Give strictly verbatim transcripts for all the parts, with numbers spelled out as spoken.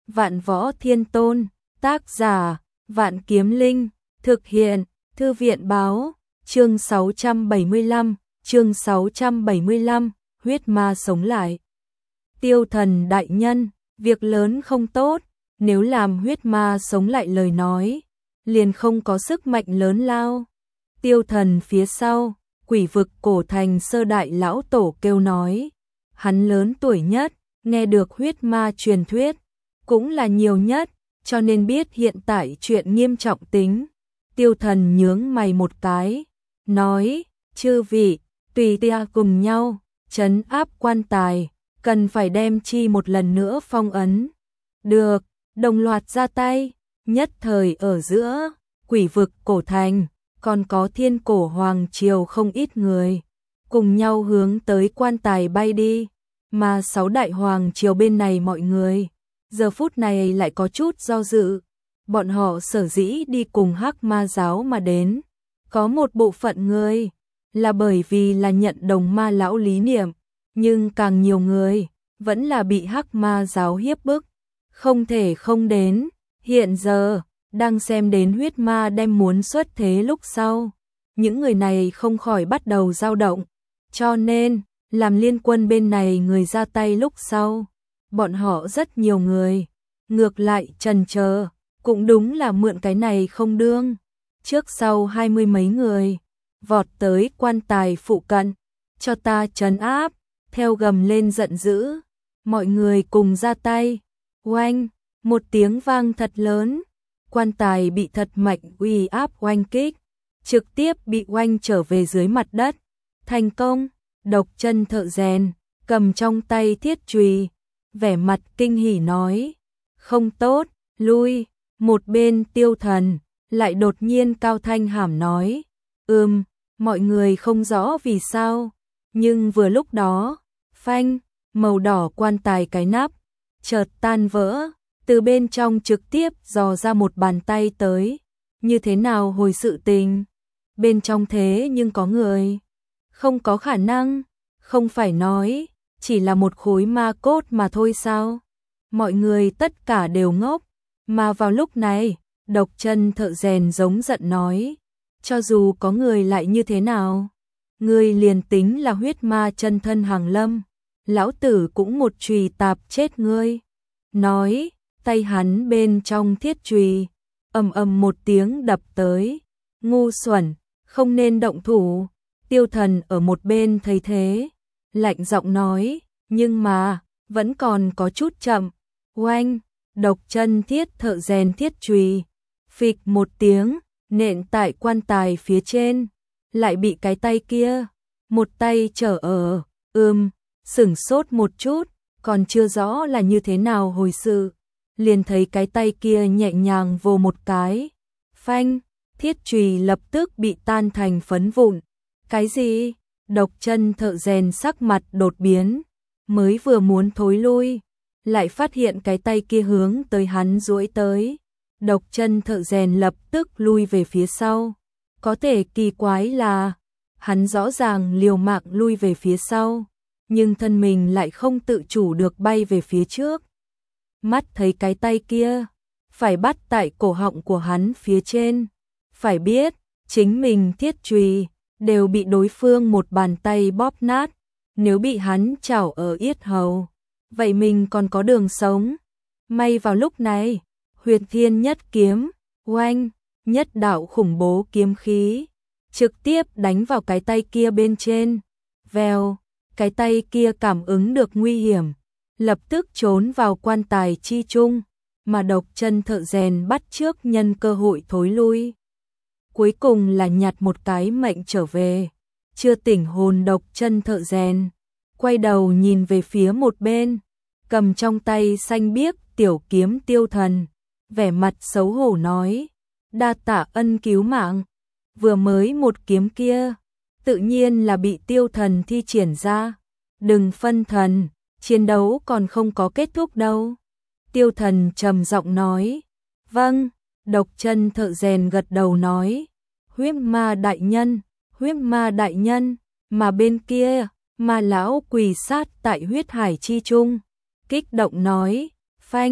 Vạn Võ Thiên Tôn, tác giả, Vạn Kiếm Linh, thực hiện, Thư viện báo, chương sáu trăm bảy mươi lăm, chương sáu trăm bảy mươi lăm, huyết ma sống lại. Tiêu Thần đại nhân, việc lớn không tốt, nếu làm huyết ma sống lại lời nói, liền không có sức mạnh lớn lao. Tiêu Thần phía sau, Quỷ vực cổ thành sơ đại lão tổ kêu nói, hắn lớn tuổi nhất, nghe được huyết ma truyền thuyết, cũng là nhiều nhất, cho nên biết hiện tại chuyện nghiêm trọng tính. Tiêu Thần nhướng mày một cái, nói, chư vị, tùy tia cùng nhau, trấn áp quan tài, cần phải đem chi một lần nữa phong ấn. Được, đồng loạt ra tay, nhất thời ở giữa, quỷ vực cổ thành, còn có thiên cổ hoàng triều không ít người, cùng nhau hướng tới quan tài bay đi, mà sáu đại hoàng triều bên này mọi người, giờ phút này lại có chút do dự, bọn họ sở dĩ đi cùng Hắc Ma giáo mà đến, có một bộ phận người, là bởi vì là nhận đồng ma lão lý niệm, nhưng càng nhiều người, vẫn là bị Hắc Ma giáo hiếp bức, không thể không đến, hiện giờ, đang xem đến huyết ma đem muốn xuất thế lúc sau, những người này không khỏi bắt đầu dao động, cho nên, làm liên quân bên này người ra tay lúc sau, bọn họ rất nhiều người, ngược lại trần chờ, cũng đúng là mượn cái này không đương, trước sau hai mươi mấy người, vọt tới quan tài phụ cận, cho ta trấn áp, theo gầm lên giận dữ, mọi người cùng ra tay, oanh, một tiếng vang thật lớn, quan tài bị thật mạnh uy áp oanh kích, trực tiếp bị oanh trở về dưới mặt đất, thành công, Độc Chân thợ rèn, cầm trong tay thiết chùy, vẻ mặt kinh hỉ nói, không tốt, lui, một bên Tiêu Thần, lại đột nhiên cao thanh hàm nói, ừm, mọi người không rõ vì sao, nhưng vừa lúc đó, phanh, màu đỏ quan tài cái nắp, chợt tan vỡ, từ bên trong trực tiếp dò ra một bàn tay tới, như thế nào hồi sự tình, bên trong thế nhưng có người, không có khả năng, không phải nói, chỉ là một khối ma cốt mà thôi sao, mọi người tất cả đều ngốc, mà vào lúc này, Độc Chân thợ rèn giống giận nói, cho dù có người lại như thế nào, người liền tính là huyết ma chân thân hàng lâm, lão tử cũng một chùy tạp chết ngươi, nói, tay hắn bên trong thiết chùy, ầm ầm một tiếng đập tới, ngu xuẩn, không nên động thủ, Tiêu Thần ở một bên thấy thế, lạnh giọng nói, nhưng mà, vẫn còn có chút chậm, oanh, Độc Chân thiết thợ rèn thiết chùy, phịch một tiếng, nện tại quan tài phía trên, lại bị cái tay kia, một tay trở ở, ưm, sửng sốt một chút, còn chưa rõ là như thế nào hồi sự, liền thấy cái tay kia nhẹ nhàng vồ một cái, phanh, thiết chùy lập tức bị tan thành phấn vụn, cái gì? Độc Chân thợ rèn sắc mặt đột biến, mới vừa muốn thối lui, lại phát hiện cái tay kia hướng tới hắn duỗi tới. Độc Chân thợ rèn lập tức lui về phía sau. Có thể kỳ quái là, hắn rõ ràng liều mạng lui về phía sau, nhưng thân mình lại không tự chủ được bay về phía trước. Mắt thấy cái tay kia, phải bắt tại cổ họng của hắn phía trên. Phải biết, chính mình thiết chùy đều bị đối phương một bàn tay bóp nát, nếu bị hắn chảo ở yết hầu, vậy mình còn có đường sống. May vào lúc này, Huyền Thiên nhất kiếm, oanh, nhất đạo khủng bố kiếm khí, trực tiếp đánh vào cái tay kia bên trên. Vèo, cái tay kia cảm ứng được nguy hiểm, lập tức trốn vào quan tài chi chung, mà Độc Chân thợ rèn bắt trước nhân cơ hội thối lui. Cuối cùng là nhặt một cái mệnh trở về, chưa tỉnh hồn Độc Chân thợ rèn, quay đầu nhìn về phía một bên, cầm trong tay xanh biếc tiểu kiếm Tiêu Thần, vẻ mặt xấu hổ nói, đa tạ ân cứu mạng, vừa mới một kiếm kia, tự nhiên là bị Tiêu Thần thi triển ra, đừng phân thần, chiến đấu còn không có kết thúc đâu. Tiêu Thần trầm giọng nói, vâng, Độc Chân thợ rèn gật đầu nói, huyết ma đại nhân, huyết ma đại nhân, mà bên kia, ma lão quỳ sát tại huyết hải chi trung, kích động nói, phanh,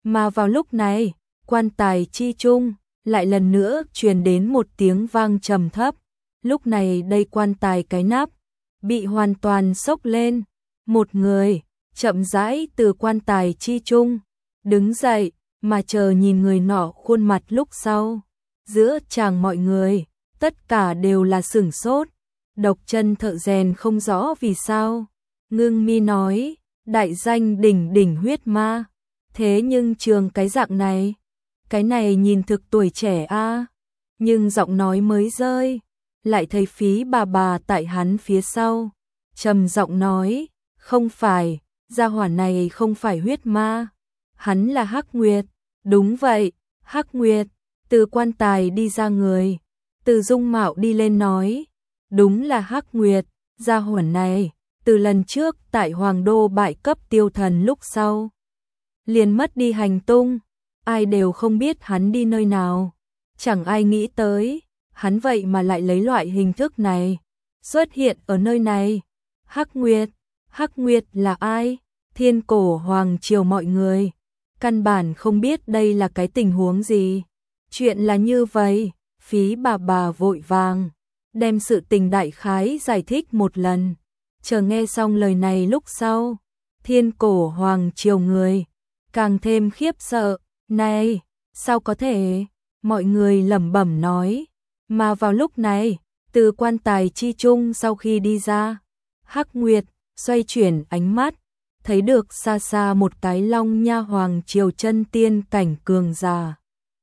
Mà vào lúc này, quan tài chi trung lại lần nữa truyền đến một tiếng vang trầm thấp. Lúc này đây quan tài cái nắp bị hoàn toàn xốc lên, một người chậm rãi từ quan tài chi trung đứng dậy, mà chờ nhìn người nọ khuôn mặt lúc sau. Giữa chàng mọi người, tất cả đều là sửng sốt. Độc Chân thợ rèn không rõ vì sao, ngưng mi nói, đại danh đỉnh đỉnh huyết ma, thế nhưng trường cái dạng này, cái này nhìn thực tuổi trẻ a. Nhưng giọng nói mới rơi, lại thấy Phí bà bà tại hắn phía sau, trầm giọng nói, không phải, gia hỏa này không phải huyết ma, hắn là Hắc Nguyệt. Đúng vậy, Hắc Nguyệt. Từ quan tài đi ra người, từ dung mạo đi lên nói, đúng là Hắc Nguyệt. Gia hỏa này, từ lần trước tại Hoàng Đô bại cấp tiêu thần lúc sau, liền mất đi hành tung, ai đều không biết hắn đi nơi nào. Chẳng ai nghĩ tới, hắn vậy mà lại lấy loại hình thức này xuất hiện ở nơi này. Hắc Nguyệt, Hắc Nguyệt là ai? Thiên cổ hoàng triều mọi người căn bản không biết đây là cái tình huống gì. Chuyện là như vậy, Phí bà bà vội vàng đem sự tình đại khái giải thích một lần. Chờ nghe xong lời này lúc sau, thiên cổ hoàng triều người càng thêm khiếp sợ. Này, sao có thể? Mọi người lẩm bẩm nói. Mà vào lúc này, từ quan tài chi trung sau khi đi ra, Hắc Nguyệt xoay chuyển ánh mắt, thấy được xa xa một cái Long Nha hoàng triều chân tiên cảnh cường giả.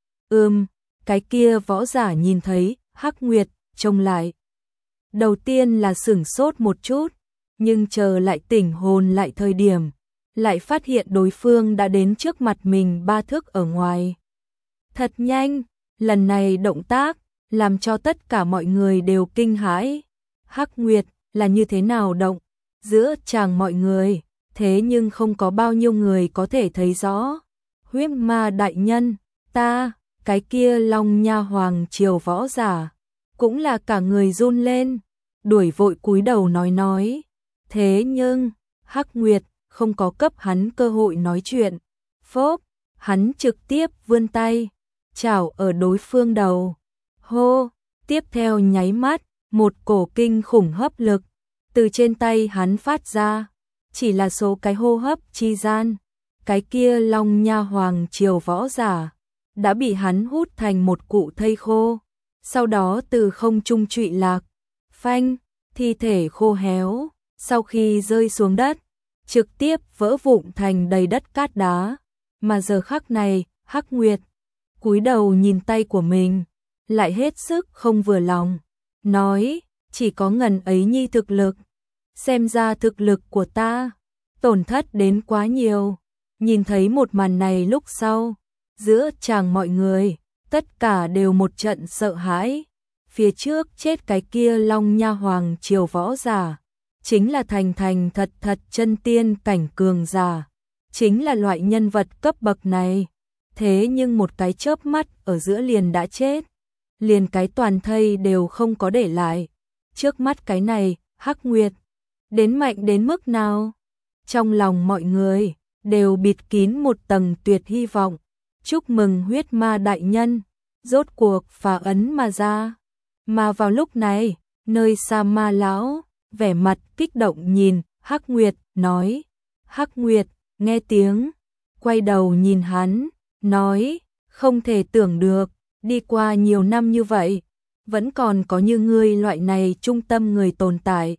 Ừm, cái kia võ giả nhìn thấy Hắc Nguyệt, trông lại. Đầu tiên là sửng sốt một chút, nhưng chờ lại tỉnh hồn lại thời điểm, lại phát hiện đối phương đã đến trước mặt mình ba thước ở ngoài. Thật nhanh, lần này động tác làm cho tất cả mọi người đều kinh hãi. Hắc Nguyệt là như thế nào động? Giữa chàng mọi người, thế nhưng không có bao nhiêu người có thể thấy rõ. Huyết ma đại nhân, ta, cái kia Long Nha hoàng triều võ giả, cũng là cả người run lên, đuổi vội cúi đầu nói nói. Thế nhưng, Hắc Nguyệt không có cấp hắn cơ hội nói chuyện. Phốp, hắn trực tiếp vươn tay, chảo ở đối phương đầu. Hô, tiếp theo nháy mắt, một cổ kinh khủng hấp lực từ trên tay hắn phát ra. Chỉ là số cái hô hấp chi gian, cái kia Long Nha hoàng triều võ giả đã bị hắn hút thành một cụ thây khô, sau đó từ không trung trụy lạc. Phanh, thi thể khô héo, sau khi rơi xuống đất, trực tiếp vỡ vụn thành đầy đất cát đá. Mà giờ khắc này, Hắc Nguyệt cúi đầu nhìn tay của mình, lại hết sức không vừa lòng, nói, chỉ có ngần ấy nhi thực lực, xem ra thực lực của ta tổn thất đến quá nhiều. Nhìn thấy một màn này lúc sau, giữa chàng mọi người, tất cả đều một trận sợ hãi. Phía trước chết cái kia Long Nha hoàng triều võ giả, chính là thành thành thật thật chân tiên cảnh cường giả, chính là loại nhân vật cấp bậc này. Thế nhưng một cái chớp mắt ở giữa liền đã chết, liền cái toàn thây đều không có để lại. Trước mắt cái này, Hắc Nguyệt đến mạnh đến mức nào? Trong lòng mọi người đều bịt kín một tầng tuyệt hy vọng. Chúc mừng huyết ma đại nhân, rốt cuộc phá ấn mà ra. Mà vào lúc này, nơi xa ma lão, vẻ mặt kích động nhìn Hắc Nguyệt, nói. Hắc Nguyệt, nghe tiếng, quay đầu nhìn hắn, nói, không thể tưởng được, đi qua nhiều năm như vậy, vẫn còn có như ngươi loại này trung tâm người tồn tại.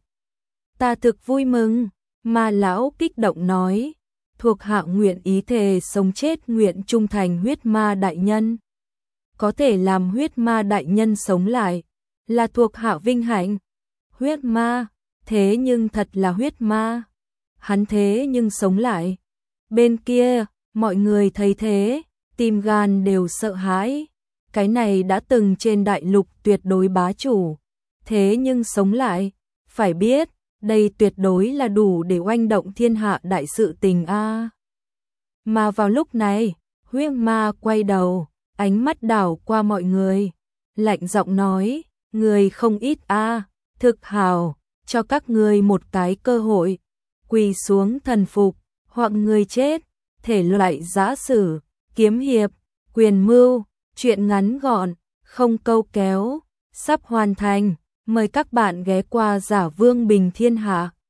Ta thực vui mừng, ma lão kích động nói, thuộc hạ nguyện ý thề sống chết nguyện trung thành huyết ma đại nhân. Có thể làm huyết ma đại nhân sống lại, là thuộc hạ vinh hạnh. Huyết ma, thế nhưng thật là huyết ma, hắn thế nhưng sống lại. Bên kia, mọi người thấy thế, tim gan đều sợ hãi. Cái này đã từng trên đại lục tuyệt đối bá chủ, thế nhưng sống lại, phải biết, đây tuyệt đối là đủ để oanh động thiên hạ đại sự tình a. Mà vào lúc này, huyết ma quay đầu, ánh mắt đảo qua mọi người, lạnh giọng nói, người không ít a, thực hào, cho các ngươi một cái cơ hội, quỳ xuống thần phục, hoặc người chết, thể loại giã sử, kiếm hiệp, quyền mưu, truyện ngắn gọn, không câu kéo, sắp hoàn thành. Mời các bạn ghé qua Giả Vương Bình Thiên Hạ.